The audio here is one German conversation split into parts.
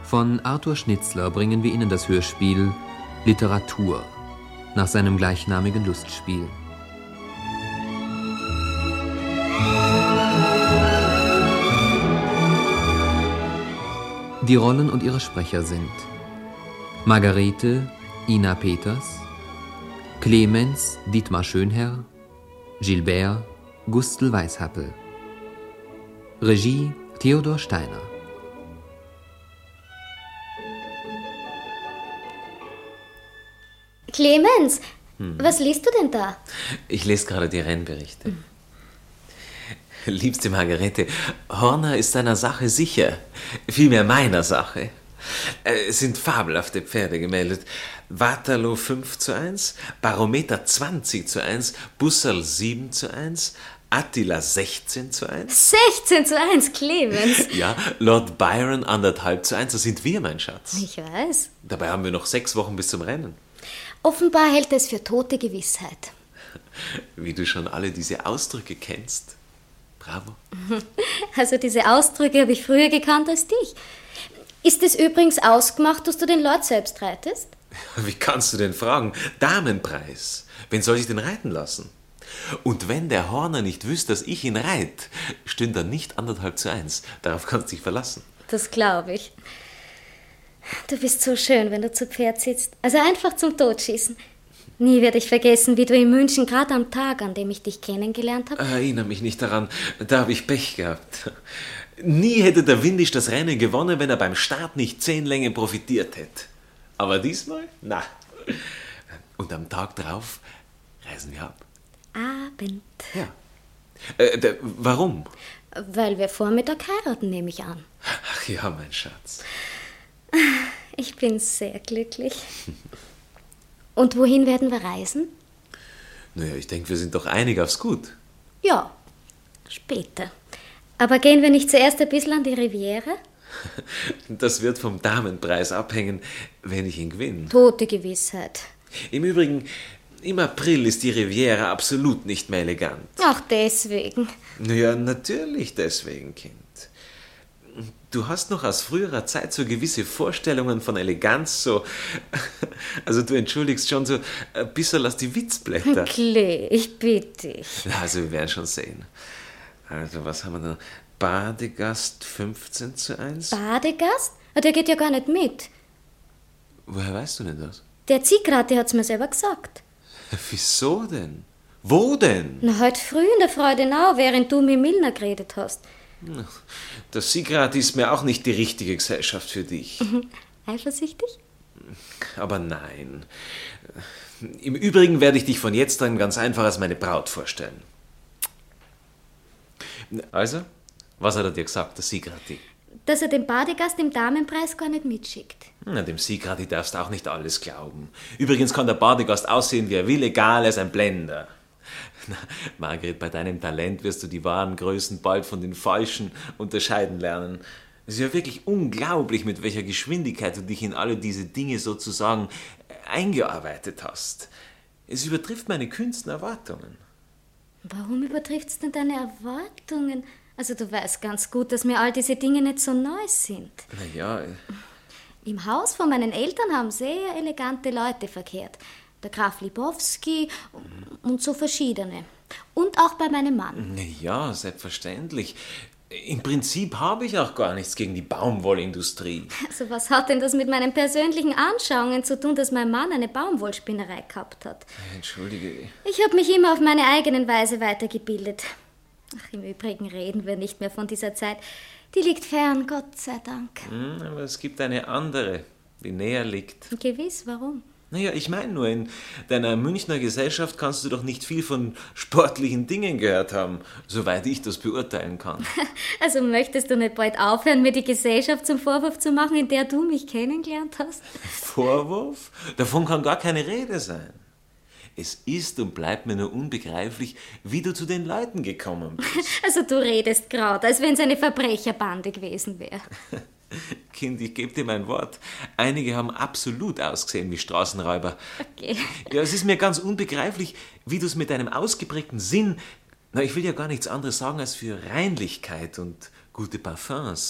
Von Arthur Schnitzler bringen wir Ihnen das Hörspiel Literatur nach seinem gleichnamigen Lustspiel. Die Rollen und ihre Sprecher sind Margarete, Ina Peters, Clemens, Dietmar Schönherr, Gilbert, Gustl Weishappel. Regie, Theodor Steiner. Clemens, was liest du denn da? Ich lese gerade die Rennberichte. Liebste Margarete, Horner ist seiner Sache sicher. Vielmehr meiner Sache. Es sind fabelhafte Pferde gemeldet. Waterloo 5:1, Barometer 20:1, Bussarl 7:1, Attila 16:1. 16:1, Clemens. Ja, Lord Byron 1,5:1, das sind wir, mein Schatz. Ich weiß. Dabei haben wir noch 6 Wochen bis zum Rennen. Offenbar hält er es für tote Gewissheit. Wie du schon alle diese Ausdrücke kennst. Bravo. Also diese Ausdrücke habe ich früher gekannt als dich. Ist es übrigens ausgemacht, dass du den Lord selbst reitest? Wie kannst du denn fragen? Damenpreis. Wen soll ich denn reiten lassen? Und wenn der Horner nicht wüsste, dass ich ihn reit, stünde er nicht 1,5:1. Darauf kannst du dich verlassen. Das glaube ich. Du bist so schön, wenn du zu Pferd sitzt. Also einfach zum Totschießen. Nie werde ich vergessen, wie du in München, gerade am Tag, an dem ich dich kennengelernt habe. Erinnere mich nicht daran, da habe ich Pech gehabt. Nie hätte der Windisch das Rennen gewonnen, wenn er beim Start nicht 10 Längen profitiert hätte. Aber diesmal, na. Und am Tag drauf reisen wir ab. Abend. Ja. Warum? Weil wir Vormittag heiraten, nehme ich an. Ach ja, mein Schatz. Ich bin sehr glücklich. Und wohin werden wir reisen? Naja, ich denke, wir sind doch einig aufs Gut. Ja, später. Aber gehen wir nicht zuerst ein bisschen an die Riviera? Das wird vom Damenpreis abhängen, wenn ich ihn gewinne. Tote Gewissheit. Im Übrigen, im April ist die Riviera absolut nicht mehr elegant. Ach, deswegen. Naja, natürlich deswegen, Kind. Du hast noch aus früherer Zeit so gewisse Vorstellungen von Eleganz, so... Also du entschuldigst schon so ein bisschen aus die Witzblätter. Klee, ich bitte dich. Also wir werden schon sehen. Also was haben wir da? Badegast 15:1? Badegast? Der geht ja gar nicht mit. Woher weißt du denn das? Der Ziegrate hat's mir selber gesagt. Wieso denn? Wo denn? Na, heute früh in der Freudenau, während du mit Milner geredet hast. Der Siegrat ist mir auch nicht die richtige Gesellschaft für dich. Eifersüchtig? Aber nein. Im Übrigen werde ich dich von jetzt an ganz einfach als meine Braut vorstellen. Also, was hat er dir gesagt, der Sigrati? Dass er den Badegast im Damenpreis gar nicht mitschickt. Na, dem Sigrati darfst du auch nicht alles glauben. Übrigens kann der Badegast aussehen, wie er will, egal, er ist ein Blender. Na, Margret, bei deinem Talent wirst du die wahren Größen bald von den falschen unterscheiden lernen. Es ist ja wirklich unglaublich, mit welcher Geschwindigkeit du dich in alle diese Dinge sozusagen eingearbeitet hast. Es übertrifft meine kühnsten Erwartungen. Warum übertrifft's denn deine Erwartungen? Also du weißt ganz gut, dass mir all diese Dinge nicht so neu sind. Na ja. Im Haus von meinen Eltern haben sehr elegante Leute verkehrt. Der Graf Libowski und so verschiedene. Und auch bei meinem Mann. Na ja, selbstverständlich. Im Prinzip habe ich auch gar nichts gegen die Baumwollindustrie. Also was hat denn das mit meinen persönlichen Anschauungen zu tun, dass mein Mann eine Baumwollspinnerei gehabt hat? Entschuldige. Ich habe mich immer auf meine eigene Weise weitergebildet. Ach, im Übrigen reden wir nicht mehr von dieser Zeit. Die liegt fern, Gott sei Dank. Aber es gibt eine andere, die näher liegt. Gewiss, warum? Naja, ich meine nur, in deiner Münchner Gesellschaft kannst du doch nicht viel von sportlichen Dingen gehört haben, soweit ich das beurteilen kann. Also möchtest du nicht bald aufhören, mir die Gesellschaft zum Vorwurf zu machen, in der du mich kennengelernt hast? Vorwurf? Davon kann gar keine Rede sein. Es ist und bleibt mir nur unbegreiflich, wie du zu den Leuten gekommen bist. Also du redest gerade, als wenn es eine Verbrecherbande gewesen wäre. Kind, ich gebe dir mein Wort. Einige haben absolut ausgesehen wie Straßenräuber. Okay. Ja, es ist mir ganz unbegreiflich, wie du es mit deinem ausgeprägten Sinn, na, ich will ja gar nichts anderes sagen als für Reinlichkeit und gute Parfums,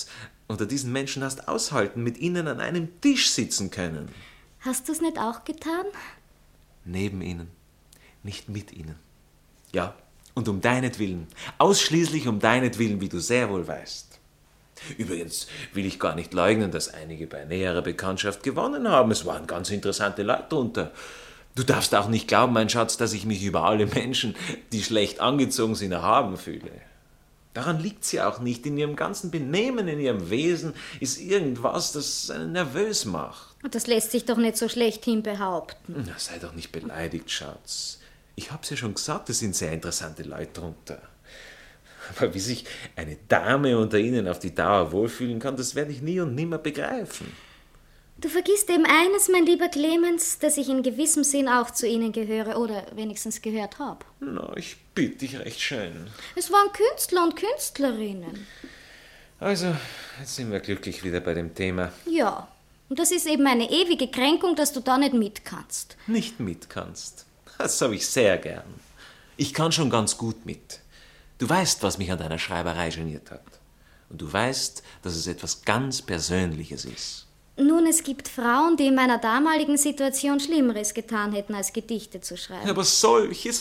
unter diesen Menschen hast aushalten, mit ihnen an einem Tisch sitzen können. Hast du es nicht auch getan? Neben ihnen, nicht mit ihnen. Ja, und um deinetwillen, ausschließlich um deinetwillen, wie du sehr wohl weißt. Übrigens will ich gar nicht leugnen, dass einige bei näherer Bekanntschaft gewonnen haben. Es waren ganz interessante Leute drunter. Du darfst auch nicht glauben, mein Schatz, dass ich mich über alle Menschen, die schlecht angezogen sind, erhaben fühle. Daran liegt sie auch nicht. In ihrem ganzen Benehmen, in ihrem Wesen ist irgendwas, das einen nervös macht. Das lässt sich doch nicht so schlechthin behaupten. Na, sei doch nicht beleidigt, Schatz. Ich hab's ja schon gesagt, es sind sehr interessante Leute drunter. Aber wie sich eine Dame unter ihnen auf die Dauer wohlfühlen kann, das werde ich nie und nimmer begreifen. Du vergisst eben eines, mein lieber Clemens, dass ich in gewissem Sinn auch zu ihnen gehöre oder wenigstens gehört habe. Na, ich bitte dich recht schön. Es waren Künstler und Künstlerinnen. Also, jetzt sind wir glücklich wieder bei dem Thema. Ja, und das ist eben eine ewige Kränkung, dass du da nicht mit kannst. Nicht mit kannst? Das habe ich sehr gern. Ich kann schon ganz gut mit. Du weißt, was mich an deiner Schreiberei geniert hat. Und du weißt, dass es etwas ganz Persönliches ist. Nun, es gibt Frauen, die in meiner damaligen Situation Schlimmeres getan hätten, als Gedichte zu schreiben. Aber solche.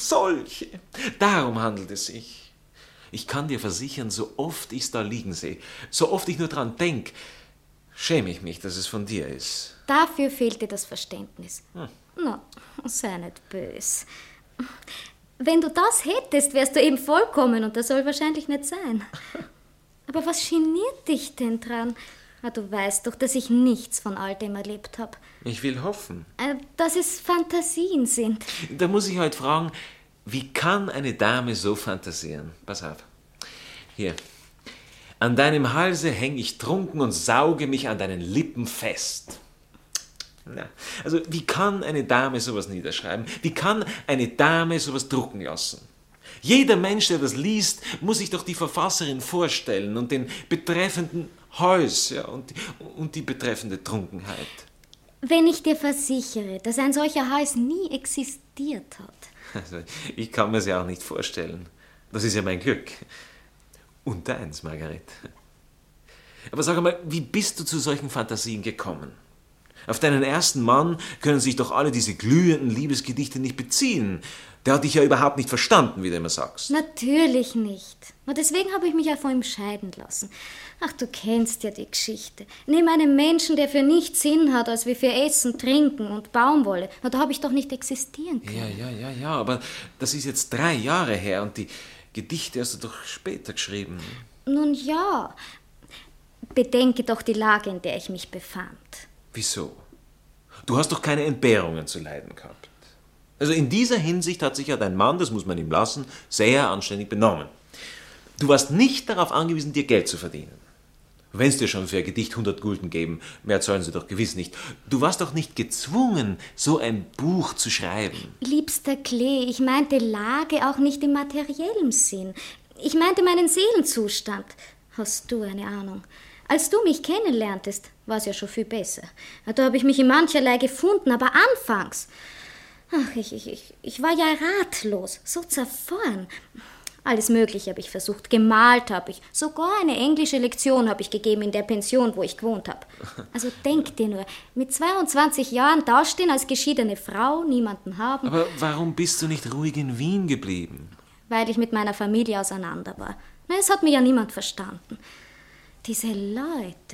Darum handelt es sich. Ich kann dir versichern, so oft ich es da liegen sehe, so oft ich nur dran denke, schäme ich mich, dass es von dir ist. Dafür fehlt dir das Verständnis. Na, sei nicht bös. Wenn du das hättest, wärst du eben vollkommen und das soll wahrscheinlich nicht sein. Aber was geniert dich denn dran? Du weißt doch, dass ich nichts von all dem erlebt habe. Ich will hoffen. Dass es Fantasien sind. Da muss ich heute fragen, wie kann eine Dame so fantasieren? Pass auf. Hier. An deinem Halse hänge ich trunken und sauge mich an deinen Lippen fest. Na, also wie kann eine Dame sowas niederschreiben? Wie kann eine Dame sowas drucken lassen? Jeder Mensch, der das liest, muss sich doch die Verfasserin vorstellen und den betreffenden Hals, ja, und die betreffende Trunkenheit. Wenn ich dir versichere, dass ein solcher Hals nie existiert hat. Also, ich kann mir es ja auch nicht vorstellen. Das ist ja mein Glück. Und deins, Margaret. Aber sag einmal, wie bist du zu solchen Fantasien gekommen? Auf deinen ersten Mann können sich doch alle diese glühenden Liebesgedichte nicht beziehen. Der hat dich ja überhaupt nicht verstanden, wie du immer sagst. Natürlich nicht. Und deswegen habe ich mich ja von ihm scheiden lassen. Ach, du kennst ja die Geschichte. Neben einem Menschen, der für nichts Sinn hat, als wie für Essen, Trinken und Baumwolle. Na, da habe ich doch nicht existieren können. Ja, aber das ist jetzt 3 Jahre her und die Gedichte hast du doch später geschrieben. Nun ja, bedenke doch die Lage, in der ich mich befand. Wieso? Du hast doch keine Entbehrungen zu leiden gehabt. Also in dieser Hinsicht hat sich ja dein Mann, das muss man ihm lassen, sehr anständig benommen. Du warst nicht darauf angewiesen, dir Geld zu verdienen. Wenn es dir schon für ein Gedicht 100 Gulden geben, mehr zahlen sie doch gewiss nicht. Du warst doch nicht gezwungen, so ein Buch zu schreiben. Liebster Klee, ich meinte Lage auch nicht im materiellen Sinn. Ich meinte meinen Seelenzustand. Hast du eine Ahnung? Als du mich kennenlerntest, war es ja schon viel besser. Da habe ich mich in mancherlei gefunden, aber anfangs... Ach, ich war ja ratlos, so zerfahren. Alles Mögliche habe ich versucht, gemalt habe ich. Sogar eine englische Lektion habe ich gegeben in der Pension, wo ich gewohnt habe. Also denk dir nur, mit 22 Jahren dastehen als geschiedene Frau, niemanden haben. Aber warum bist du nicht ruhig in Wien geblieben? Weil ich mit meiner Familie auseinander war. Es hat mir ja niemand verstanden. Diese Leute.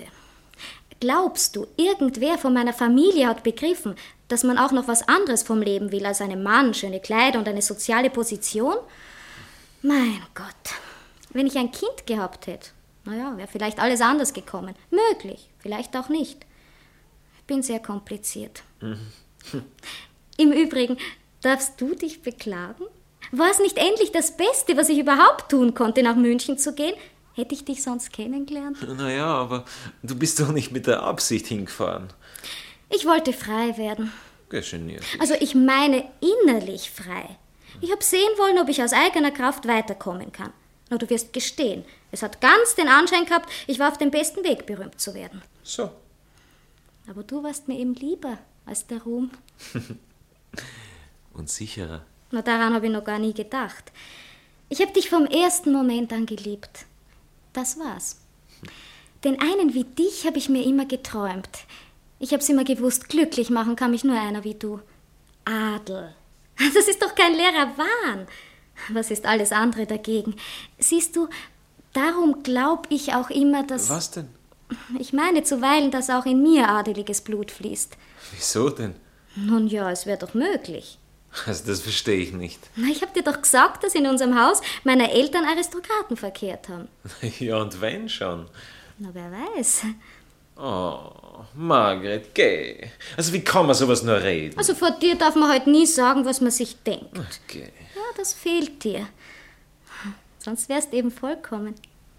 Glaubst du, irgendwer von meiner Familie hat begriffen, dass man auch noch was anderes vom Leben will als einen Mann, schöne Kleider und eine soziale Position? Mein Gott, wenn ich ein Kind gehabt hätte, wäre vielleicht alles anders gekommen. Möglich, vielleicht auch nicht. Ich bin sehr kompliziert. Im Übrigen, darfst du dich beklagen? War es nicht endlich das Beste, was ich überhaupt tun konnte, nach München zu gehen? Hätte ich dich sonst kennengelernt? Aber du bist doch nicht mit der Absicht hingefahren. Ich wollte frei werden. Geniert. Also ich meine innerlich frei. Ich habe sehen wollen, ob ich aus eigener Kraft weiterkommen kann. Na, du wirst gestehen, es hat ganz den Anschein gehabt, ich war auf dem besten Weg, berühmt zu werden. So. Aber du warst mir eben lieber als der Ruhm. Und sicherer. Na, daran habe ich noch gar nie gedacht. Ich habe dich vom ersten Moment an geliebt. Das war's. Den einen wie dich habe ich mir immer geträumt. Ich habe es immer gewusst, glücklich machen kann mich nur einer wie du. Adel. Das ist doch kein leerer Wahn. Was ist alles andere dagegen? Siehst du, darum glaube ich auch immer, dass... Was denn? Ich meine zuweilen, dass auch in mir adeliges Blut fließt. Wieso denn? Nun ja, es wäre doch möglich. Also das verstehe ich nicht. Na, ich habe dir doch gesagt, dass in unserem Haus meine Eltern Aristokraten verkehrt haben. Ja, und wenn schon? Na, wer weiß. Oh, Margret, geh. Also wie kann man sowas nur reden? Also vor dir darf man halt nie sagen, was man sich denkt. Ach, geh. Ja, das fehlt dir. Sonst wärst eben vollkommen.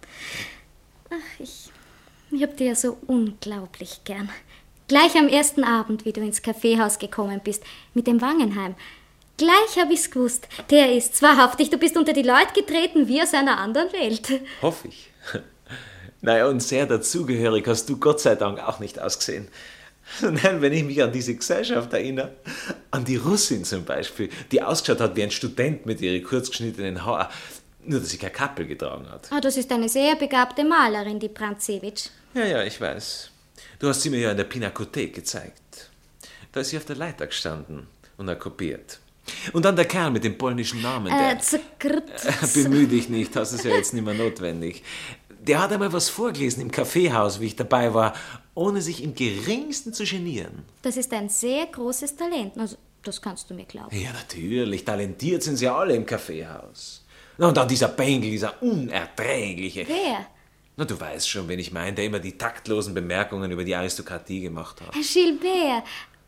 Ach, ich hab dir ja so unglaublich gern. Gleich am ersten Abend, wie du ins Kaffeehaus gekommen bist, mit dem Wangenheim. Gleich hab ich's gewusst. Der ist's, wahrhaftig. Du bist unter die Leute getreten wie aus einer anderen Welt. Hoffe ich. Naja, und sehr dazugehörig hast du Gott sei Dank auch nicht ausgesehen. Nein, wenn ich mich an diese Gesellschaft erinnere, an die Russin zum Beispiel, die ausgeschaut hat wie ein Student mit ihren kurzgeschnittenen Haaren, nur dass sie kein Kappel getragen hat. Ah, das ist eine sehr begabte Malerin, die Brandsewitsch. Ja, ich weiß. Du hast sie mir ja in der Pinakothek gezeigt. Da ist sie auf der Leiter gestanden und hat kopiert. Und dann der Kerl mit dem polnischen Namen, der... Bemühe dich nicht, das ist ja jetzt nicht mehr notwendig. Der hat einmal was vorgelesen im Kaffeehaus, wie ich dabei war, ohne sich im Geringsten zu genieren. Das ist ein sehr großes Talent, also das kannst du mir glauben. Ja, natürlich, talentiert sind sie alle im Kaffeehaus. Na, und dann dieser Bengel, dieser unerträgliche... Wer? Na, du weißt schon, wen ich meine, der immer die taktlosen Bemerkungen über die Aristokratie gemacht hat. Gilbert.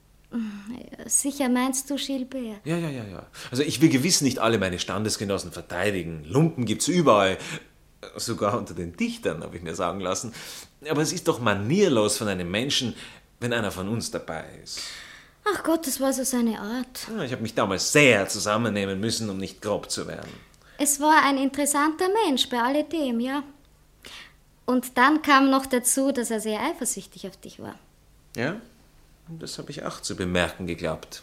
Sicher meinst du Gilbert? Ja. Also ich will gewiss nicht alle meine Standesgenossen verteidigen. Lumpen gibt's überall. Sogar unter den Dichtern, habe ich mir sagen lassen. Aber es ist doch manierlos von einem Menschen, wenn einer von uns dabei ist. Ach Gott, das war so seine Art. Ja, ich habe mich damals sehr zusammennehmen müssen, um nicht grob zu werden. Es war ein interessanter Mensch bei alledem, ja. Und dann kam noch dazu, dass er sehr eifersüchtig auf dich war. Ja, das habe ich auch zu bemerken geglaubt.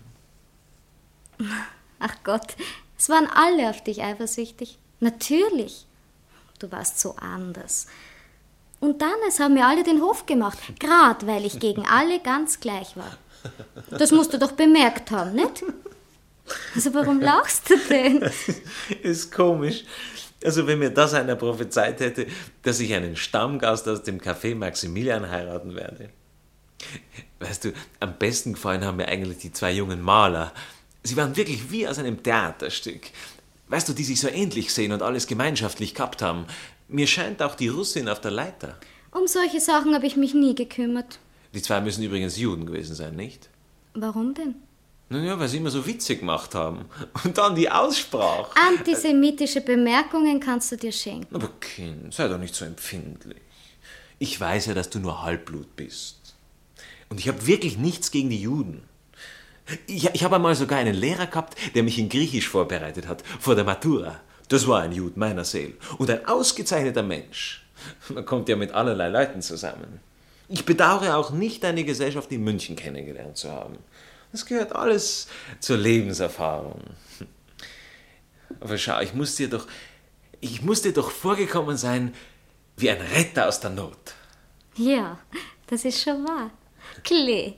Ach Gott, es waren alle auf dich eifersüchtig. Natürlich. Du warst so anders. Und dann, es haben mir alle den Hof gemacht, gerade weil ich gegen alle ganz gleich war. Das musst du doch bemerkt haben, nicht? Also warum lachst du denn? Ist komisch. Also wenn mir das einer prophezeit hätte, dass ich einen Stammgast aus dem Café Maximilian heiraten werde. Weißt du, am besten gefallen haben mir eigentlich die zwei jungen Maler. Sie waren wirklich wie aus einem Theaterstück. Weißt du, die sich so ähnlich sehen und alles gemeinschaftlich gehabt haben. Mir scheint auch die Russin auf der Leiter. Um solche Sachen habe ich mich nie gekümmert. Die zwei müssen übrigens Juden gewesen sein, nicht? Warum denn? Naja, weil sie immer so Witze gemacht haben. Und dann die Aussprache. Antisemitische Bemerkungen kannst du dir schenken. Aber Kind, sei doch nicht so empfindlich. Ich weiß ja, dass du nur Halbblut bist. Und ich habe wirklich nichts gegen die Juden. Ich habe einmal sogar einen Lehrer gehabt, der mich in Griechisch vorbereitet hat, vor der Matura. Das war ein Jude meiner Seele. Und ein ausgezeichneter Mensch. Man kommt ja mit allerlei Leuten zusammen. Ich bedauere auch nicht, deine Gesellschaft in München kennengelernt zu haben. Das gehört alles zur Lebenserfahrung. Aber schau, ich muss dir doch vorgekommen sein wie ein Retter aus der Not. Ja, das ist schon wahr. Klee.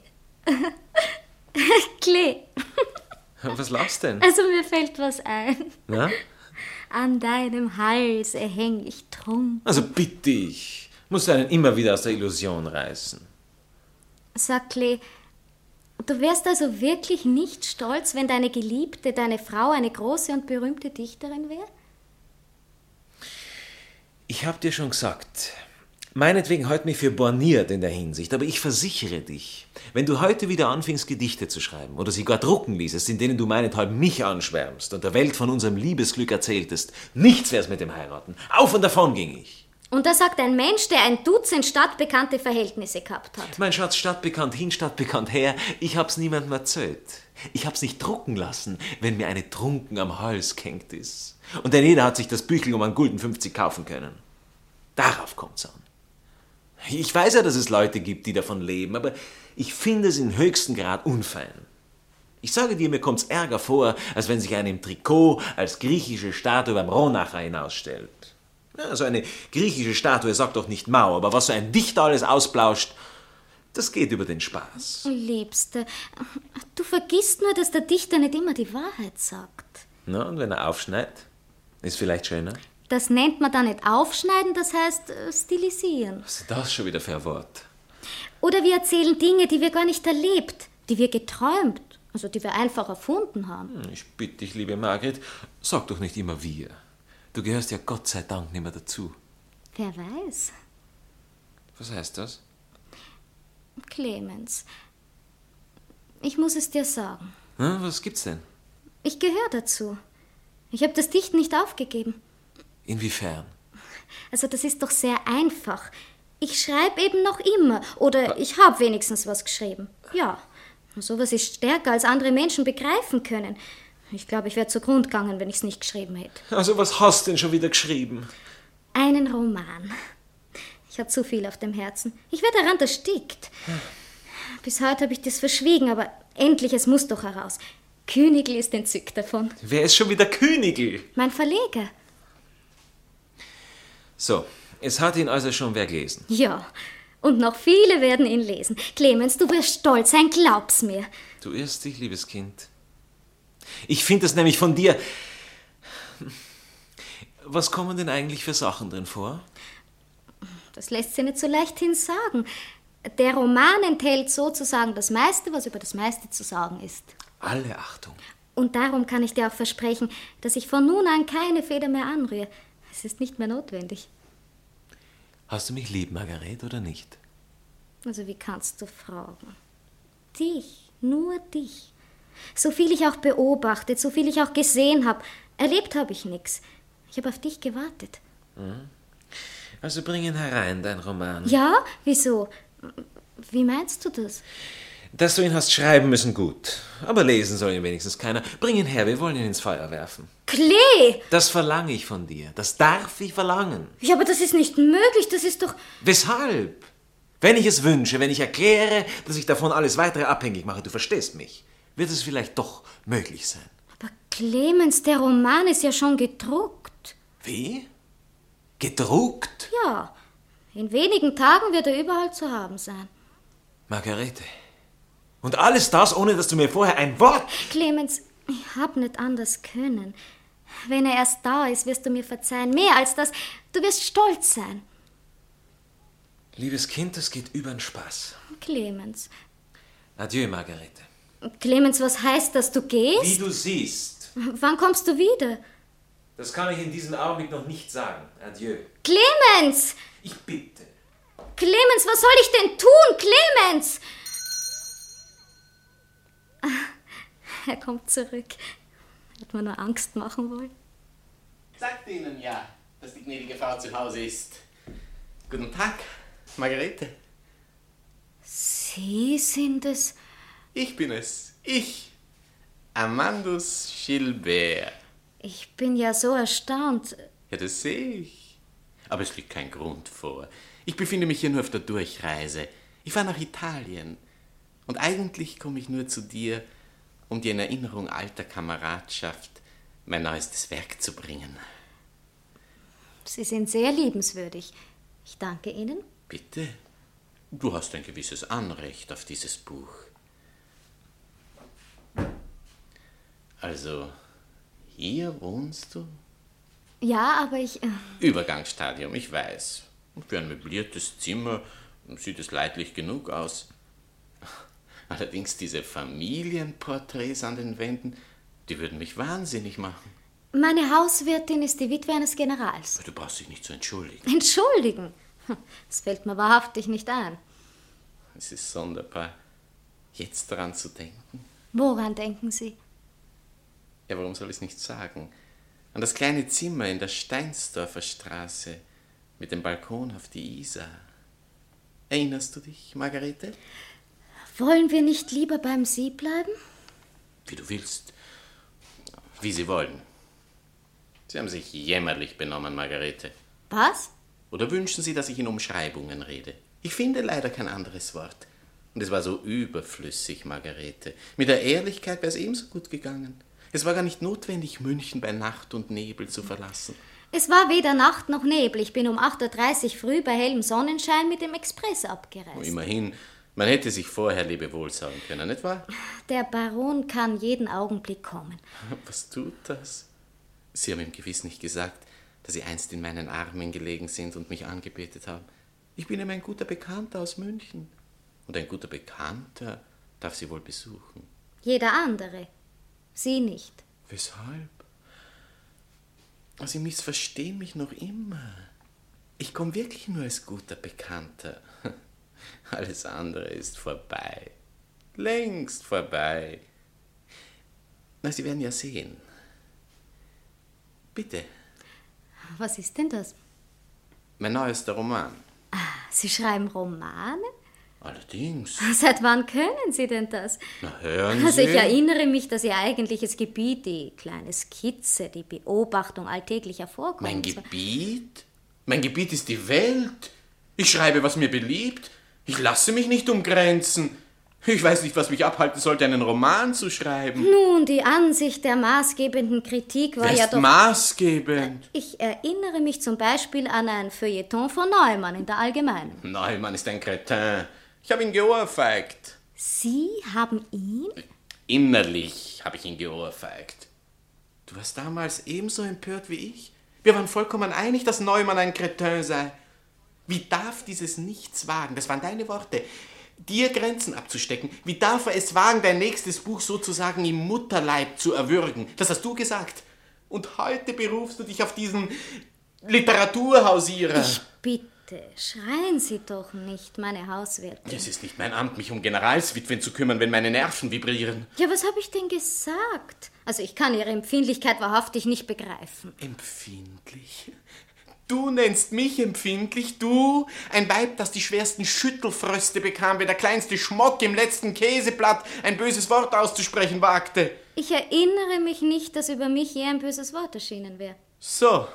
Klee. Was lachst denn? Also mir fällt was ein. Na? An deinem Halse häng ich trunk. Also bitte ich. Musst einen immer wieder aus der Illusion reißen. Sag, Klee, du wärst also wirklich nicht stolz, wenn deine Geliebte, deine Frau, eine große und berühmte Dichterin wäre? Ich hab dir schon gesagt, meinetwegen halt mich für borniert in der Hinsicht, aber ich versichere dich, wenn du heute wieder anfängst, Gedichte zu schreiben oder sie gar drucken ließest, in denen du meinethalb mich anschwärmst und der Welt von unserem Liebesglück erzähltest, nichts wär's mit dem Heiraten. Auf und davon ging ich. Und das sagt ein Mensch, der ein Dutzend stadtbekannte Verhältnisse gehabt hat. Mein Schatz, stadtbekannt hin, stadtbekannt her, ich hab's niemandem erzählt. Ich hab's nicht drucken lassen, wenn mir eine Trunken am Hals gehängt ist. Und denn jeder hat sich das Büchel um 1,50 kaufen können. Darauf kommt's an. Ich weiß ja, dass es Leute gibt, die davon leben, aber ich finde es im höchsten Grad unfein. Ich sage dir, mir kommt's Ärger vor, als wenn sich einer im Trikot als griechische Statue beim Ronacher hinausstellt. Ja, so eine griechische Statue sagt doch nicht mau, aber was so ein Dichter alles ausplauscht, das geht über den Spaß. Liebste, du vergisst nur, dass der Dichter nicht immer die Wahrheit sagt. Na, und wenn er aufschneidet, ist vielleicht schöner. Das nennt man dann nicht aufschneiden, das heißt stilisieren. Was ist das schon wieder für ein Wort? Oder wir erzählen Dinge, die wir gar nicht erlebt, die wir geträumt, also die wir einfach erfunden haben. Ich bitte dich, liebe Margret, sag doch nicht immer wir. Du gehörst ja Gott sei Dank nicht mehr dazu. Wer weiß? Was heißt das? Clemens, ich muss es dir sagen. Hm, was gibt's denn? Ich gehöre dazu. Ich habe das Dichten nicht aufgegeben. Inwiefern? Also das ist doch sehr einfach. Ich schreibe eben noch immer. Oder ich habe wenigstens was geschrieben. Ja, sowas ist stärker, als andere Menschen begreifen können. Ich glaube, ich wäre zugrund gegangen, wenn ich es nicht geschrieben hätte. Also was hast du denn schon wieder geschrieben? Einen Roman. Ich habe zu viel auf dem Herzen. Ich werde daran erstickt. Bis heute habe ich das verschwiegen, aber endlich, es muss doch heraus. Künigl ist entzückt davon. Wer ist schon wieder Künigl? Mein Verleger. So, es hat ihn also schon wer gelesen. Ja, und noch viele werden ihn lesen. Clemens, du wirst stolz sein, glaub's mir. Du irrst dich, liebes Kind. Ich finde es nämlich von dir... Was kommen denn eigentlich für Sachen drin vor? Das lässt sich nicht so leichthin sagen. Der Roman enthält sozusagen das meiste, was über das meiste zu sagen ist. Alle Achtung. Und darum kann ich dir auch versprechen, dass ich von nun an keine Feder mehr anrühre. Es ist nicht mehr notwendig. Hast du mich lieb, Margaret, oder nicht? Also wie kannst du fragen? Dich, nur dich. So viel ich auch beobachtet, so viel ich auch gesehen habe, erlebt habe ich nichts. Ich habe auf dich gewartet. Also bring ihn herein, dein Roman. Ja? Wieso? Wie meinst du das? Dass du ihn hast schreiben müssen, gut. Aber lesen soll ihn wenigstens keiner. Bring ihn her, wir wollen ihn ins Feuer werfen. Klee! Das verlange ich von dir. Das darf ich verlangen. Ja, aber das ist nicht möglich, das ist doch... Weshalb? Wenn ich es wünsche, wenn ich erkläre, dass ich davon alles weitere abhängig mache, du verstehst mich, wird es vielleicht doch möglich sein. Aber Clemens, der Roman ist ja schon gedruckt. Wie? Gedruckt? Ja, in wenigen Tagen wird er überall zu haben sein. Margarete. Und alles das, ohne dass du mir vorher ein Wort... Clemens, ich hab nicht anders können. Wenn er erst da ist, wirst du mir verzeihen. Mehr als das, du wirst stolz sein. Liebes Kind, das geht über den Spaß. Clemens. Adieu, Margarete. Clemens, was heißt das, du gehst? Wie du siehst. Wann kommst du wieder? Das kann ich in diesem Augenblick noch nicht sagen. Adieu. Clemens! Ich bitte. Clemens, was soll ich denn tun? Clemens! Er kommt zurück. Hat mir nur Angst machen wollen. Sagt Ihnen ja, dass die gnädige Frau zu Hause ist. Guten Tag, Margarete. Sie sind es. Ich bin es. Ich. Amandus Gilbert. Ich bin ja so erstaunt. Ja, das sehe ich. Aber es liegt kein Grund vor. Ich befinde mich hier nur auf der Durchreise. Ich fahre nach Italien. Und eigentlich komme ich nur zu dir, um dir in Erinnerung alter Kameradschaft mein neuestes Werk zu bringen. Sie sind sehr liebenswürdig. Ich danke Ihnen. Bitte. Du hast ein gewisses Anrecht auf dieses Buch. Also, hier wohnst du? Ja, aber ich... Übergangsstadium, ich weiß. Für ein möbliertes Zimmer sieht es leidlich genug aus. Allerdings diese Familienporträts an den Wänden, die würden mich wahnsinnig machen. Meine Hauswirtin ist die Witwe eines Generals. Du brauchst dich nicht zu entschuldigen. Entschuldigen? Das fällt mir wahrhaftig nicht ein. Es ist sonderbar, jetzt daran zu denken. Woran denken Sie? Ja, warum soll ich es nicht sagen? An das kleine Zimmer in der Steinsdorfer Straße mit dem Balkon auf die Isar. Erinnerst du dich, Margarete? Wollen wir nicht lieber beim Sie bleiben? Wie du willst. Wie Sie wollen. Sie haben sich jämmerlich benommen, Margarete. Was? Oder wünschen Sie, dass ich in Umschreibungen rede? Ich finde leider kein anderes Wort. Und es war so überflüssig, Margarete. Mit der Ehrlichkeit wäre es ebenso gut gegangen. Es war gar nicht notwendig, München bei Nacht und Nebel zu verlassen. Es war weder Nacht noch Nebel. Ich bin um 8:30 Uhr früh bei hellem Sonnenschein mit dem Express abgereist. Immerhin, man hätte sich vorher Lebewohl sagen können, nicht wahr? Der Baron kann jeden Augenblick kommen. Was tut das? Sie haben ihm gewiss nicht gesagt, dass Sie einst in meinen Armen gelegen sind und mich angebetet haben. Ich bin ihm ein guter Bekannter aus München. Und ein guter Bekannter darf Sie wohl besuchen. Jeder andere. Sie nicht. Weshalb? Sie missverstehen mich noch immer. Ich komme wirklich nur als guter Bekannter. Alles andere ist vorbei. Längst vorbei. Na, Sie werden ja sehen. Bitte. Was ist denn das? Mein neuester Roman. Sie schreiben Romane? Allerdings. Seit wann können Sie denn das? Na, hören Also Sie. ich erinnere mich, dass Ihr eigentliches Gebiet, die kleine Skizze, die Beobachtung alltäglicher Vorkommnisse... Mein Gebiet? Mein Gebiet ist die Welt. Ich schreibe, was mir beliebt. Ich lasse mich nicht umgrenzen. Ich weiß nicht, was mich abhalten sollte, einen Roman zu schreiben. Nun, die Ansicht der maßgebenden Kritik war Wer ja ist doch... maßgebend? Ich erinnere mich zum Beispiel an ein Feuilleton von Neumann in der Allgemeinen. Neumann ist ein Kretin. Ich habe ihn geohrfeigt. Sie haben ihn? Innerlich habe ich ihn geohrfeigt. Du warst damals ebenso empört wie ich. Wir waren vollkommen einig, dass Neumann ein Kretin sei. Wie darf dieses Nichts wagen? Das waren deine Worte. Dir Grenzen abzustecken. Wie darf er es wagen, dein nächstes Buch sozusagen im Mutterleib zu erwürgen? Das hast du gesagt. Und heute berufst du dich auf diesen Literaturhausierer. Ich bitte, schreien Sie doch nicht, meine Hauswirtin. Es ist nicht mein Amt, mich um Generalswitwen zu kümmern, wenn meine Nerven vibrieren. Ja, was habe ich denn gesagt? Also ich kann Ihre Empfindlichkeit wahrhaftig nicht begreifen. Empfindlich? Du nennst mich empfindlich? Du? Ein Weib, das die schwersten Schüttelfröste bekam, wenn der kleinste Schmock im letzten Käseblatt ein böses Wort auszusprechen wagte. Ich erinnere mich nicht, dass über mich je ein böses Wort erschienen wäre. So.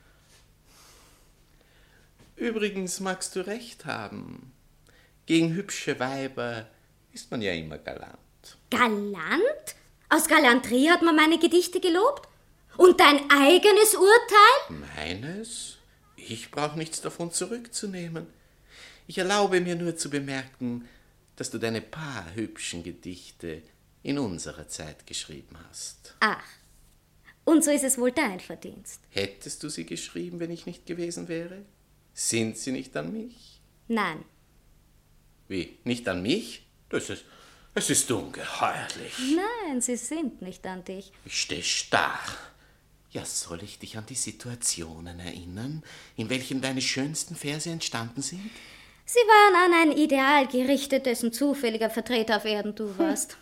Übrigens magst du recht haben. Gegen hübsche Weiber ist man ja immer galant. Galant? Aus Galanterie hat man meine Gedichte gelobt? Und dein eigenes Urteil? Meines? Ich brauche nichts davon zurückzunehmen. Ich erlaube mir nur zu bemerken, dass du deine paar hübschen Gedichte in unserer Zeit geschrieben hast. Ach, und so ist es wohl dein Verdienst. Hättest du sie geschrieben, wenn ich nicht gewesen wäre? Sind sie nicht an mich? Nein. Wie, nicht an mich? Es ist ungeheuerlich. Nein, sie sind nicht an dich. Ich stehe starr. Ja, soll ich dich an die Situationen erinnern, in welchen deine schönsten Verse entstanden sind? Sie waren an ein Ideal gerichtet, dessen zufälliger Vertreter auf Erden du warst.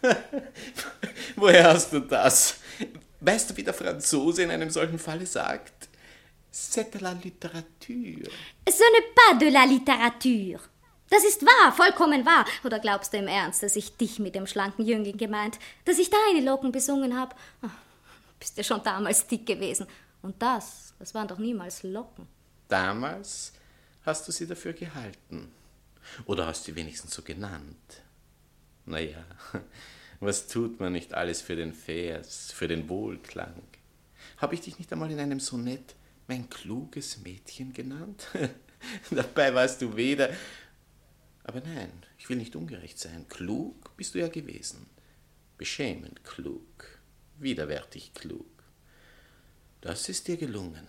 Woher hast du das? Weißt du, wie der Franzose in einem solchen Falle sagt? C'est de la littérature. Ce n'est pas de la littérature. Das ist wahr, vollkommen wahr. Oder glaubst du im Ernst, dass ich dich mit dem schlanken Jüngling gemeint, dass ich deine Locken besungen habe? Bist ja schon damals dick gewesen. Und das waren doch niemals Locken. Damals hast du sie dafür gehalten. Oder hast sie wenigstens so genannt. Naja, was tut man nicht alles für den Vers, für den Wohlklang? Habe ich dich nicht einmal in einem Sonett mein kluges Mädchen genannt? Dabei warst du weder... Aber nein, ich will nicht ungerecht sein. Klug bist du ja gewesen. Beschämend klug. Widerwärtig klug. Das ist dir gelungen.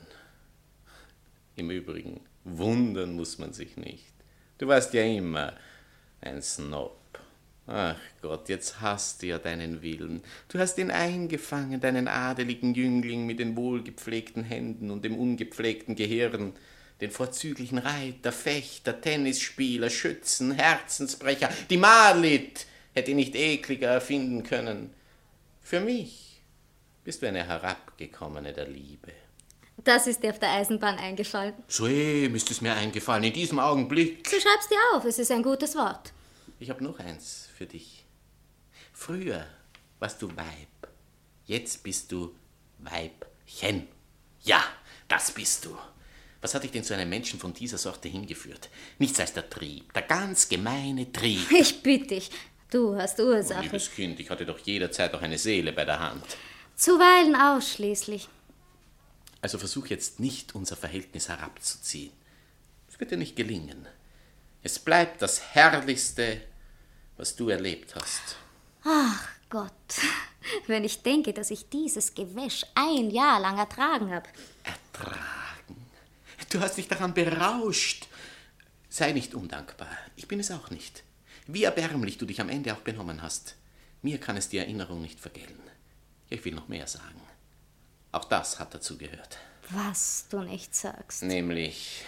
Im Übrigen, wundern muss man sich nicht. Du warst ja immer ein Snob. Ach Gott, jetzt hast du ja deinen Willen. Du hast ihn eingefangen, deinen adeligen Jüngling mit den wohlgepflegten Händen und dem ungepflegten Gehirn, den vorzüglichen Reiter, Fechter, Tennisspieler, Schützen, Herzensbrecher. Die Marlit hätte ihn nicht ekliger erfinden können. Für mich bist du eine Herabgekommene der Liebe. Das ist dir auf der Eisenbahn eingefallen. Soeben ist es mir eingefallen, in diesem Augenblick. So schreib's dir auf, es ist ein gutes Wort. Ich habe noch eins für dich. Früher warst du Weib, jetzt bist du Weibchen. Ja, das bist du. Was hat dich denn zu einem Menschen von dieser Sorte hingeführt? Nichts als der Trieb, der ganz gemeine Trieb. Ich bitte dich, du hast Oh, Ursache. liebes Kind, ich hatte doch jederzeit auch eine Seele bei der Hand. Zuweilen ausschließlich. Also versuch jetzt nicht, unser Verhältnis herabzuziehen. Es wird dir nicht gelingen. Es bleibt das Herrlichste, was du erlebt hast. Ach Gott, wenn ich denke, dass ich dieses Gewäsch 1 Jahr lang ertragen habe. Ertragen? Du hast dich daran berauscht. Sei nicht undankbar. Ich bin es auch nicht. Wie erbärmlich du dich am Ende auch benommen hast. Mir kann es die Erinnerung nicht vergelten. Ich will noch mehr sagen. Auch das hat dazu gehört. Was du nicht sagst. Nämlich,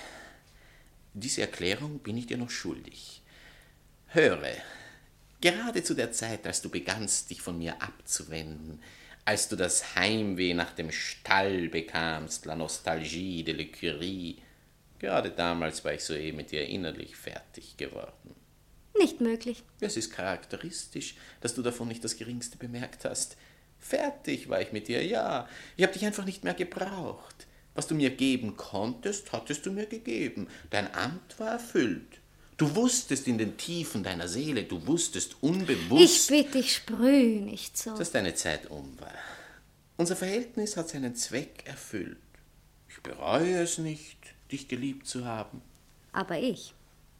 diese Erklärung bin ich dir noch schuldig. Höre, gerade zu der Zeit, als du begannst, dich von mir abzuwenden, als du das Heimweh nach dem Stall bekamst, la Nostalgie de l'écurie, gerade damals war ich soeben mit dir innerlich fertig geworden. Nicht möglich. Es ist charakteristisch, dass du davon nicht das Geringste bemerkt hast. Fertig war ich mit dir, ja. Ich habe dich einfach nicht mehr gebraucht. Was du mir geben konntest, hattest du mir gegeben. Dein Amt war erfüllt. Du wusstest in den Tiefen deiner Seele, du wusstest unbewusst... Ich bitte dich, sprüh nicht so. Dass deine Zeit war. Unser Verhältnis hat seinen Zweck erfüllt. Ich bereue es nicht, dich geliebt zu haben. Aber ich.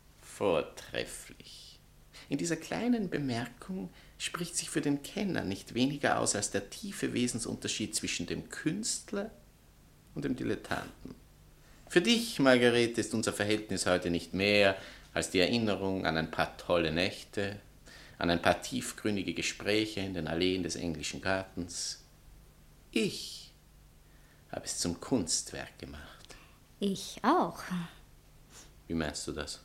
Vortrefflich. In dieser kleinen Bemerkung spricht sich für den Kenner nicht weniger aus als der tiefe Wesensunterschied zwischen dem Künstler und dem Dilettanten. Für dich, Margarete, ist unser Verhältnis heute nicht mehr als die Erinnerung an ein paar tolle Nächte, an ein paar tiefgründige Gespräche in den Alleen des englischen Gartens. Ich habe es zum Kunstwerk gemacht. Ich auch. Wie meinst du das?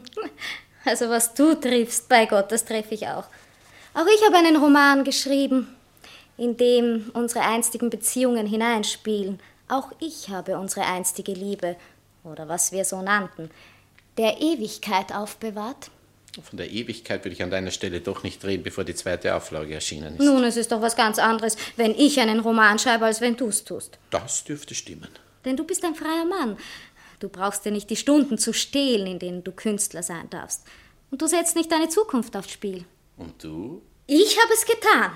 Also was du triffst, bei Gott, das treffe ich auch. Auch ich habe einen Roman geschrieben, in dem unsere einstigen Beziehungen hineinspielen. Auch ich habe unsere einstige Liebe, oder was wir so nannten, der Ewigkeit aufbewahrt. Von der Ewigkeit würde ich an deiner Stelle doch nicht reden, bevor die 2. Auflage erschienen ist. Nun, es ist doch was ganz anderes, wenn ich einen Roman schreibe, als wenn du es tust. Das dürfte stimmen. Denn du bist ein freier Mann. Du brauchst dir nicht die Stunden zu stehlen, in denen du Künstler sein darfst. Und du setzt nicht deine Zukunft aufs Spiel. Und du? Ich habe es getan.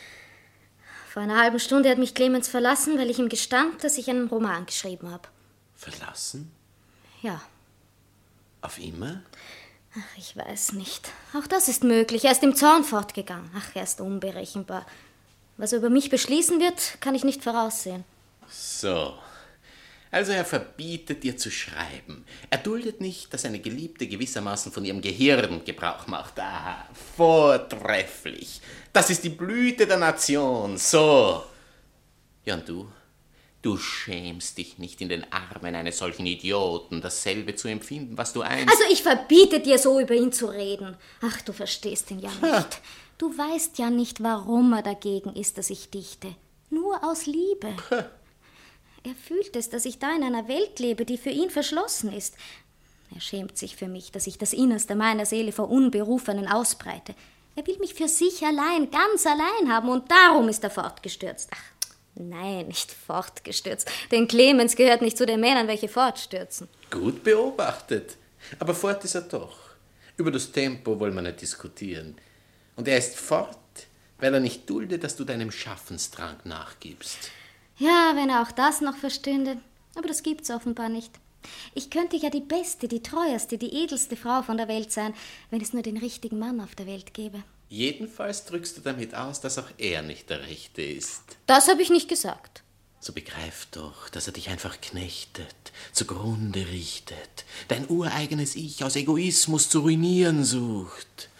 Vor einer halben Stunde hat mich Clemens verlassen, weil ich ihm gestand, dass ich einen Roman geschrieben habe. Verlassen? Ja. Auf immer? Ach, ich weiß nicht. Auch das ist möglich. Er ist im Zorn fortgegangen. Ach, er ist unberechenbar. Was er über mich beschließen wird, kann ich nicht voraussehen. So. Also er verbietet dir zu schreiben. Er duldet nicht, dass eine Geliebte gewissermaßen von ihrem Gehirn Gebrauch macht. Aha, vortrefflich. Das ist die Blüte der Nation. So. Ja, und du? Du schämst dich nicht, in den Armen eines solchen Idioten dasselbe zu empfinden, was du einst... Also ich verbiete dir, so über ihn zu reden. Ach, du verstehst ihn ja nicht. Du weißt ja nicht, warum er dagegen ist, dass ich dichte. Nur aus Liebe. Er fühlt es, dass ich da in einer Welt lebe, die für ihn verschlossen ist. Er schämt sich für mich, dass ich das Innerste meiner Seele vor Unberufenen ausbreite. Er will mich für sich allein, ganz allein haben, und darum ist er fortgestürzt. Ach, nein, nicht fortgestürzt, denn Clemens gehört nicht zu den Männern, welche fortstürzen. Gut beobachtet. Aber fort ist er doch. Über das Tempo wollen wir nicht diskutieren. Und er ist fort, weil er nicht duldet, dass du deinem Schaffensdrang nachgibst. Ja, wenn er auch das noch verstünde. Aber das gibt's offenbar nicht. Ich könnte ja die beste, die treueste, die edelste Frau von der Welt sein, wenn es nur den richtigen Mann auf der Welt gäbe. Jedenfalls drückst du damit aus, dass auch er nicht der Rechte ist. Das habe ich nicht gesagt. So begreif doch, dass er dich einfach knechtet, zugrunde richtet, dein ureigenes Ich aus Egoismus zu ruinieren sucht.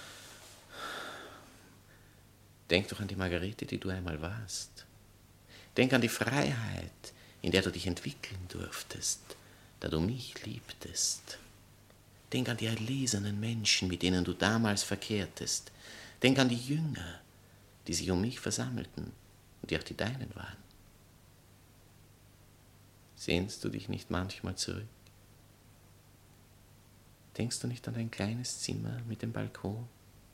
Denk doch an die Margarete, die du einmal warst. Denk an die Freiheit, in der du dich entwickeln durftest, da du mich liebtest. Denk an die erlesenen Menschen, mit denen du damals verkehrtest. Denk an die Jünger, die sich um mich versammelten und die auch die deinen waren. Sehnst du dich nicht manchmal zurück? Denkst du nicht an dein kleines Zimmer mit dem Balkon?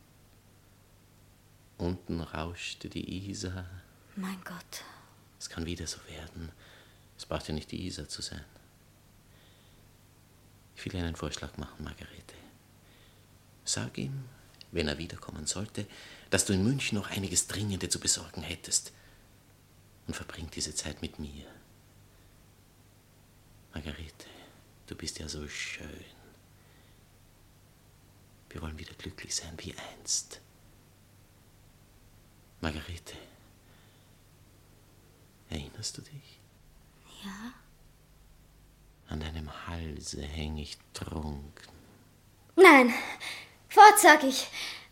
Unten rauschte die Isar. Mein Gott. Es kann wieder so werden. Es braucht ja nicht die Isar zu sein. Ich will dir einen Vorschlag machen, Margarete. Sag ihm, wenn er wiederkommen sollte, dass du in München noch einiges Dringende zu besorgen hättest. Und verbring diese Zeit mit mir. Margarete, du bist ja so schön. Wir wollen wieder glücklich sein wie einst. Margarete, erinnerst du dich? Ja. An deinem Halse häng ich trunken. Nein, fort, sag ich.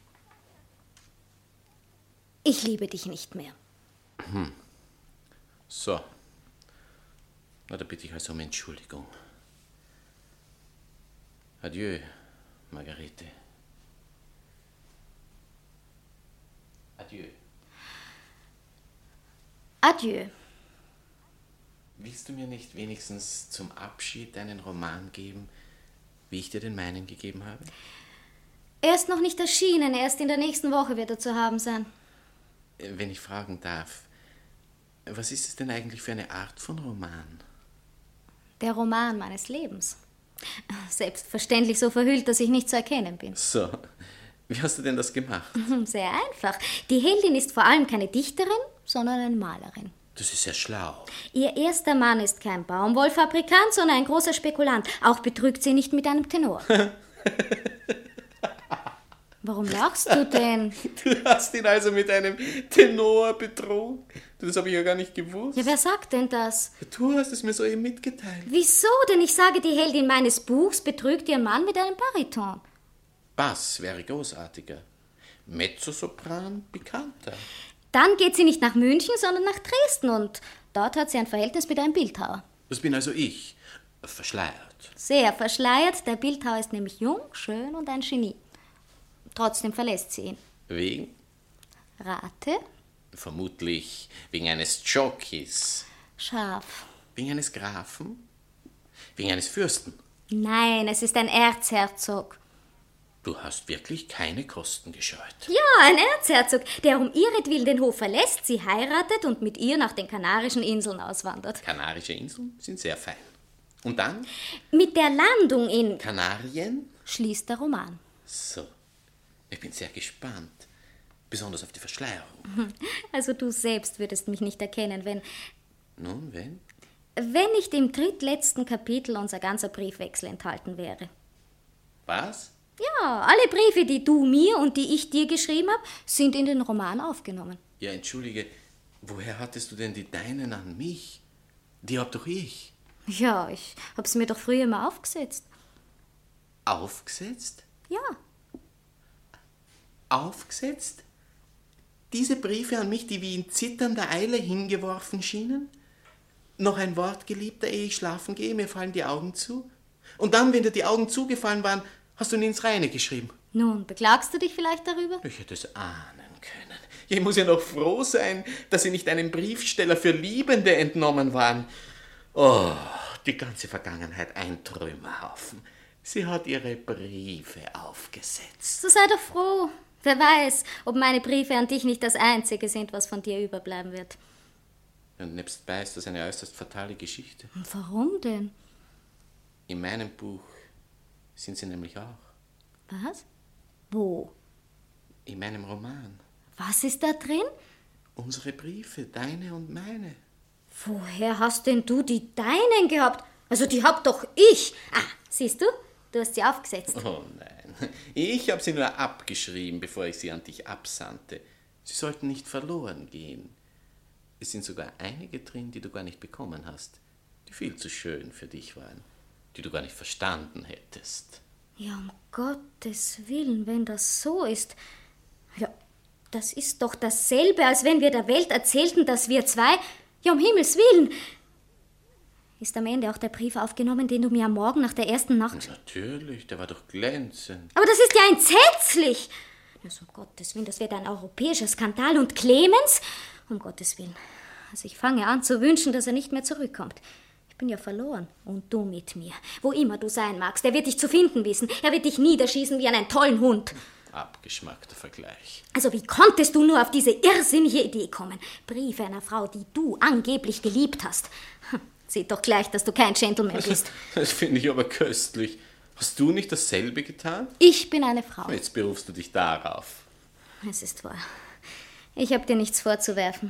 Ich liebe dich nicht mehr. So. Na, da bitte ich also um Entschuldigung. Adieu, Margarete. Adieu. Adieu. Willst du mir nicht wenigstens zum Abschied deinen Roman geben, wie ich dir den meinen gegeben habe? Er ist noch nicht erschienen, erst in der nächsten Woche wird er zu haben sein. Wenn ich fragen darf, was ist es denn eigentlich für eine Art von Roman? Der Roman meines Lebens. Selbstverständlich so verhüllt, dass ich nicht zu erkennen bin. So, wie hast du denn das gemacht? Sehr einfach. Die Heldin ist vor allem keine Dichterin, sondern eine Malerin. Das ist ja schlau. Ihr erster Mann ist kein Baumwollfabrikant, sondern ein großer Spekulant. Auch betrügt sie nicht mit einem Tenor. Warum lachst du denn? Du hast ihn also mit einem Tenor betrogen? Das habe ich ja gar nicht gewusst. Ja, wer sagt denn das? Du hast es mir soeben mitgeteilt. Wieso denn? Ich sage, die Heldin meines Buchs betrügt ihren Mann mit einem Bariton. Bass wäre großartiger. Mezzosopran bekannter. Dann geht sie nicht nach München, sondern nach Dresden und dort hat sie ein Verhältnis mit einem Bildhauer. Das bin also ich. Verschleiert. Sehr verschleiert. Der Bildhauer ist nämlich jung, schön und ein Genie. Trotzdem verlässt sie ihn. Wegen? Rate? Vermutlich wegen eines Jockeys. Scharf. Wegen eines Grafen? Wegen eines Fürsten? Nein, es ist ein Erzherzog. Du hast wirklich keine Kosten gescheut. Ja, ein Erzherzog, der um ihretwillen den Hof verlässt, sie heiratet und mit ihr nach den Kanarischen Inseln auswandert. Kanarische Inseln sind sehr fein. Und dann? Mit der Landung in Kanarien? schließt der Roman. So, ich bin sehr gespannt. Besonders auf die Verschleierung. Also du selbst würdest mich nicht erkennen, wenn Wenn nicht im drittletzten Kapitel unser ganzer Briefwechsel enthalten wäre. Was? Ja, alle Briefe, die du mir und die ich dir geschrieben habe, sind in den Roman aufgenommen. Ja, entschuldige, woher hattest du denn die deinen an mich? Die hab doch ich. Ja, ich hab's mir doch früher mal aufgesetzt. Aufgesetzt? Ja. Aufgesetzt? Diese Briefe an mich, die wie in zitternder Eile hingeworfen schienen? Noch ein Wort, Geliebter, ehe ich schlafen gehe, mir fallen die Augen zu? Und dann, wenn dir die Augen zugefallen waren, hast du ihn ins Reine geschrieben. Nun, beklagst du dich vielleicht darüber? Ich hätte es ahnen können. Ich muss ja noch froh sein, dass sie nicht einem Briefsteller für Liebende entnommen waren. Oh, die ganze Vergangenheit ein Trümmerhaufen. Sie hat ihre Briefe aufgesetzt. So sei doch froh. Wer weiß, ob meine Briefe an dich nicht das Einzige sind, was von dir überbleiben wird. Und nebstbei ist das eine äußerst fatale Geschichte. Und warum denn? In meinem Buch sind sie nämlich auch. Was? Wo? In meinem Roman. Was ist da drin? Unsere Briefe, deine und meine. Woher hast denn du die deinen gehabt? Also die hab doch ich. Ah, siehst du? Du hast sie aufgesetzt. Oh nein, ich habe sie nur abgeschrieben, bevor ich sie an dich absandte. Sie sollten nicht verloren gehen. Es sind sogar einige drin, die du gar nicht bekommen hast, die viel zu schön für dich waren, die du gar nicht verstanden hättest. Ja, um Gottes Willen, wenn das so ist. Ja, das ist doch dasselbe, als wenn wir der Welt erzählten, dass wir zwei... Ja, um Himmels Willen... Ist am Ende auch der Brief aufgenommen, den du mir am Morgen nach der ersten Nacht... Natürlich, der war doch glänzend. Aber das ist ja entsetzlich! Also, um Gottes Willen, das wird ein europäischer Skandal. Und Clemens? Um Gottes Willen. Also ich fange an zu wünschen, dass er nicht mehr zurückkommt. Ich bin ja verloren. Und du mit mir. Wo immer du sein magst, er wird dich zu finden wissen. Er wird dich niederschießen wie einen tollen Hund. Abgeschmackter Vergleich. Also wie konntest du nur auf diese irrsinnige Idee kommen? Briefe einer Frau, die du angeblich geliebt hast. Seht doch gleich, dass du kein Gentleman bist. Das finde ich aber köstlich. Hast du nicht dasselbe getan? Ich bin eine Frau. Jetzt berufst du dich darauf. Es ist wahr. Ich habe dir nichts vorzuwerfen.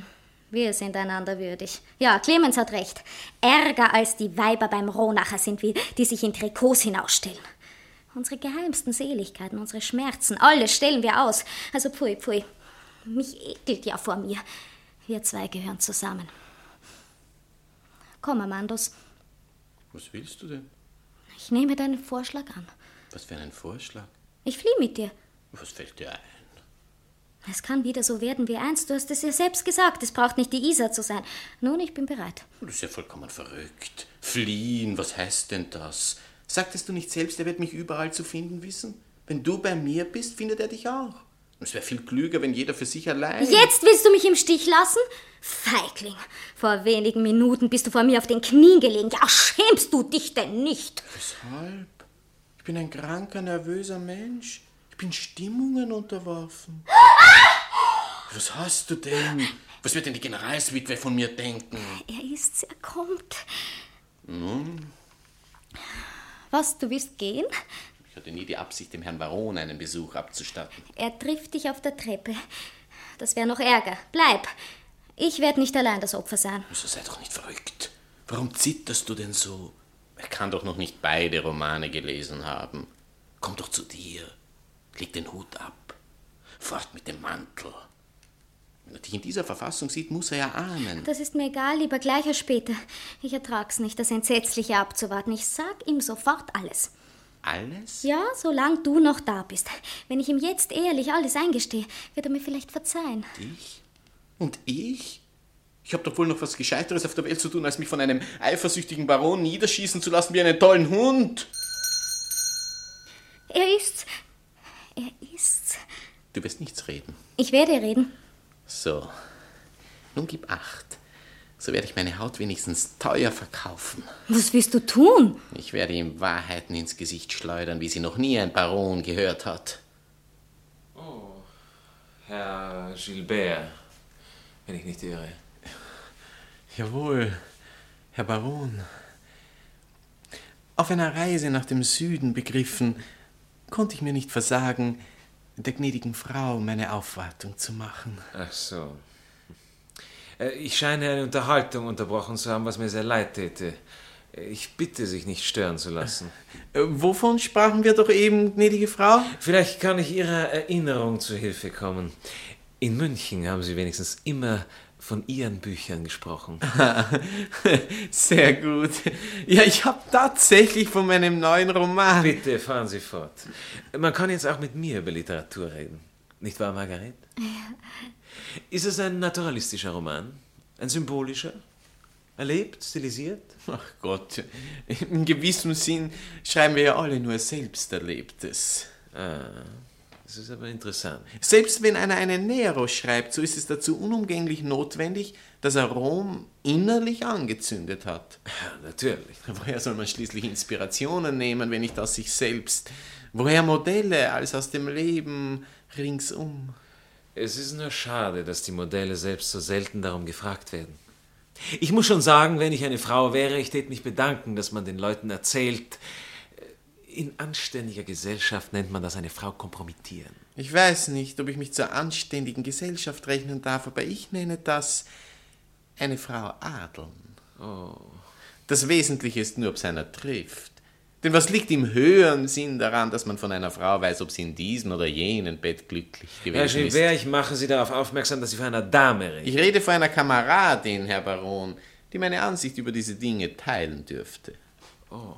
Wir sind einander würdig. Ja, Clemens hat recht. Ärger als die Weiber beim Rohnacher sind wir, die sich in Trikots hinausstellen. Unsere geheimsten Seligkeiten, unsere Schmerzen, alles stellen wir aus. Also pfui, pfui. Mich ekelt ja vor mir. Wir zwei gehören zusammen. Komm, Amandus. Was willst du denn? Ich nehme deinen Vorschlag an. Was für einen Vorschlag? Ich fliehe mit dir. Was fällt dir ein? Es kann wieder so werden wie einst. Du hast es ja selbst gesagt. Es braucht nicht die Isa zu sein. Nun, ich bin bereit. Das ist ja vollkommen verrückt. Fliehen, was heißt denn das? Sagtest du nicht selbst, er wird mich überall zu finden wissen? Wenn du bei mir bist, findet er dich auch. Es wäre viel klüger, wenn jeder für sich allein... Jetzt willst du mich im Stich lassen? Feigling, vor wenigen Minuten bist du vor mir auf den Knien gelegen. Ja, schämst du dich denn nicht? Weshalb? Ich bin ein kranker, nervöser Mensch. Ich bin Stimmungen unterworfen. Was hast du denn? Was wird denn die Generalswitwe von mir denken? Er kommt. Nun? Was, du willst gehen? Ich hatte nie die Absicht, dem Herrn Baron einen Besuch abzustatten. Er trifft dich auf der Treppe. Das wäre noch Ärger. Bleib. Ich werde nicht allein das Opfer sein. So sei doch nicht verrückt. Warum zitterst du denn so? Er kann doch noch nicht beide Romane gelesen haben. Komm doch zu dir. Leg den Hut ab. Fort mit dem Mantel. Wenn er dich in dieser Verfassung sieht, muss er ja ahnen. Das ist mir egal, lieber gleich als später. Ich ertrag's nicht, das Entsetzliche abzuwarten. Ich sag ihm sofort alles. Alles? Ja, solange du noch da bist. Wenn ich ihm jetzt ehrlich alles eingestehe, wird er mir vielleicht verzeihen. Ich? Und ich? Ich habe doch wohl noch was Gescheiteres auf der Welt zu tun, als mich von einem eifersüchtigen Baron niederschießen zu lassen wie einen tollen Hund. Er ist's. Du wirst nichts reden. Ich werde reden. So, nun gib Acht. So werde ich meine Haut wenigstens teuer verkaufen. Was willst du tun? Ich werde ihm Wahrheiten ins Gesicht schleudern, wie sie noch nie ein Baron gehört hat. Oh, Herr Gilbert, wenn ich nicht irre. Jawohl, Herr Baron. Auf einer Reise nach dem Süden begriffen, konnte ich mir nicht versagen, der gnädigen Frau meine Aufwartung zu machen. Ach so. Ich scheine eine Unterhaltung unterbrochen zu haben, was mir sehr leid täte. Ich bitte, sich nicht stören zu lassen. Wovon sprachen wir doch eben, gnädige Frau? Vielleicht kann ich Ihrer Erinnerung zu Hilfe kommen. In München haben Sie wenigstens immer von Ihren Büchern gesprochen. Sehr gut. Ja, ich habe tatsächlich von meinem neuen Roman... Bitte, fahren Sie fort. Man kann jetzt auch mit mir über Literatur reden. Nicht wahr, Margaret? Ja. Ist es ein naturalistischer Roman? Ein symbolischer? Erlebt, stilisiert? Ach Gott, in gewissem Sinn schreiben wir ja alle nur Selbsterlebtes. Ah, das ist aber interessant. Selbst wenn einer einen Nero schreibt, so ist es dazu unumgänglich notwendig, dass er Rom innerlich angezündet hat. Ja, natürlich. Woher soll man schließlich Inspirationen nehmen, wenn nicht aus sich selbst? Woher Modelle als aus dem Leben ringsum? Es ist nur schade, dass die Modelle selbst so selten darum gefragt werden. Ich muss schon sagen, wenn ich eine Frau wäre, ich täte mich bedanken, dass man den Leuten erzählt, in anständiger Gesellschaft nennt man das eine Frau kompromittieren. Ich weiß nicht, ob ich mich zur anständigen Gesellschaft rechnen darf, aber ich nenne das eine Frau adeln. Oh. Das Wesentliche ist nur, ob es einer trifft. Denn was liegt im höheren Sinn daran, dass man von einer Frau weiß, ob sie in diesem oder jenen Bett glücklich gewesen Herr Gilbert, ich mache Sie darauf aufmerksam, dass Sie von einer Dame reden. Ich rede von einer Kameradin, Herr Baron, die meine Ansicht über diese Dinge teilen dürfte. Oh.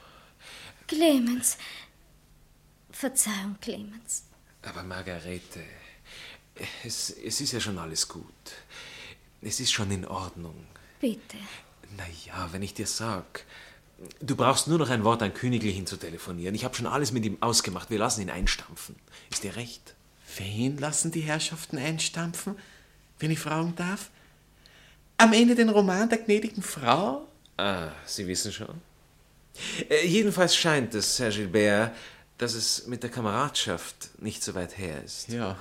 Clemens. Verzeihung, Clemens. Aber Margarete, es ist ja schon alles gut. Es ist schon in Ordnung. Bitte. Naja, wenn ich dir sag, du brauchst nur noch ein Wort an Königlichen zu telefonieren. Ich habe schon alles mit ihm ausgemacht. Wir lassen ihn einstampfen. Ist dir recht? Wen lassen die Herrschaften einstampfen, wenn ich fragen darf? Am Ende den Roman der gnädigen Frau? Ah, Sie wissen schon. Jedenfalls scheint es, Herr Gilbert, dass es mit der Kameradschaft nicht so weit her ist. Ja,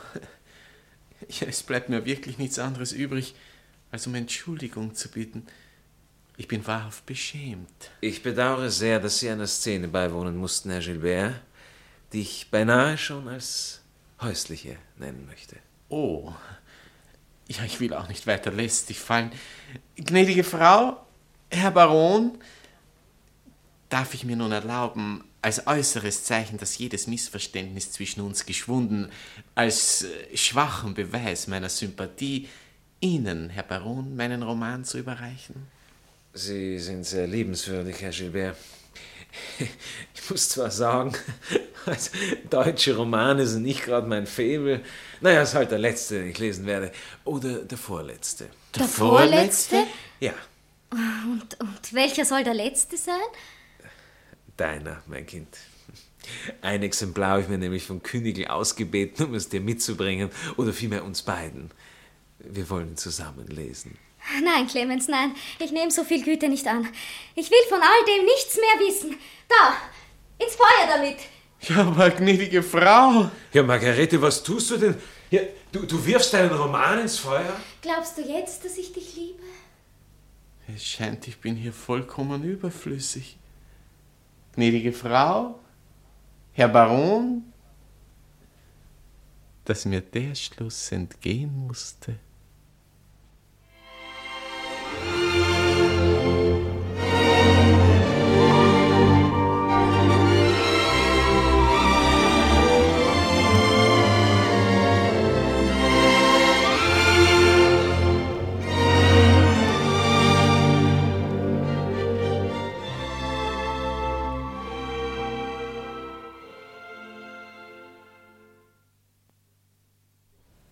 es bleibt mir wirklich nichts anderes übrig, als um Entschuldigung zu bitten. Ich bin wahrhaft beschämt. Ich bedauere sehr, dass Sie einer Szene beiwohnen mussten, Herr Gilbert, die ich beinahe schon als häusliche nennen möchte. Oh, Ja, ich will auch nicht weiter lästig fallen. Gnädige Frau, Herr Baron, darf ich mir nun erlauben, als äußeres Zeichen, dass jedes Missverständnis zwischen uns geschwunden, als schwachen Beweis meiner Sympathie, Ihnen, Herr Baron, meinen Roman zu überreichen? Sie sind sehr liebenswürdig, Herr Gilbert. Ich muss zwar sagen, also, deutsche Romane sind nicht gerade mein Faible. Naja, ist halt der letzte, den ich lesen werde. Oder der vorletzte. Der vorletzte? Ja, Und welcher soll der letzte sein? deiner, mein Kind. Ein Exemplar habe ich mir nämlich von Künigl ausgebeten, um es dir mitzubringen. Oder vielmehr uns beiden. Wir wollen zusammen lesen. Nein, Clemens, nein. Ich nehme so viel Güte nicht an. Ich will von all dem nichts mehr wissen. Da, ins Feuer damit. Ja, aber gnädige Frau. Ja, Margarete, was tust du denn? Ja, du wirfst deinen Roman ins Feuer? Glaubst du jetzt, dass ich dich liebe? Es scheint, ich bin hier vollkommen überflüssig. Gnädige Frau, Herr Baron, dass mir der Schluss entgehen musste.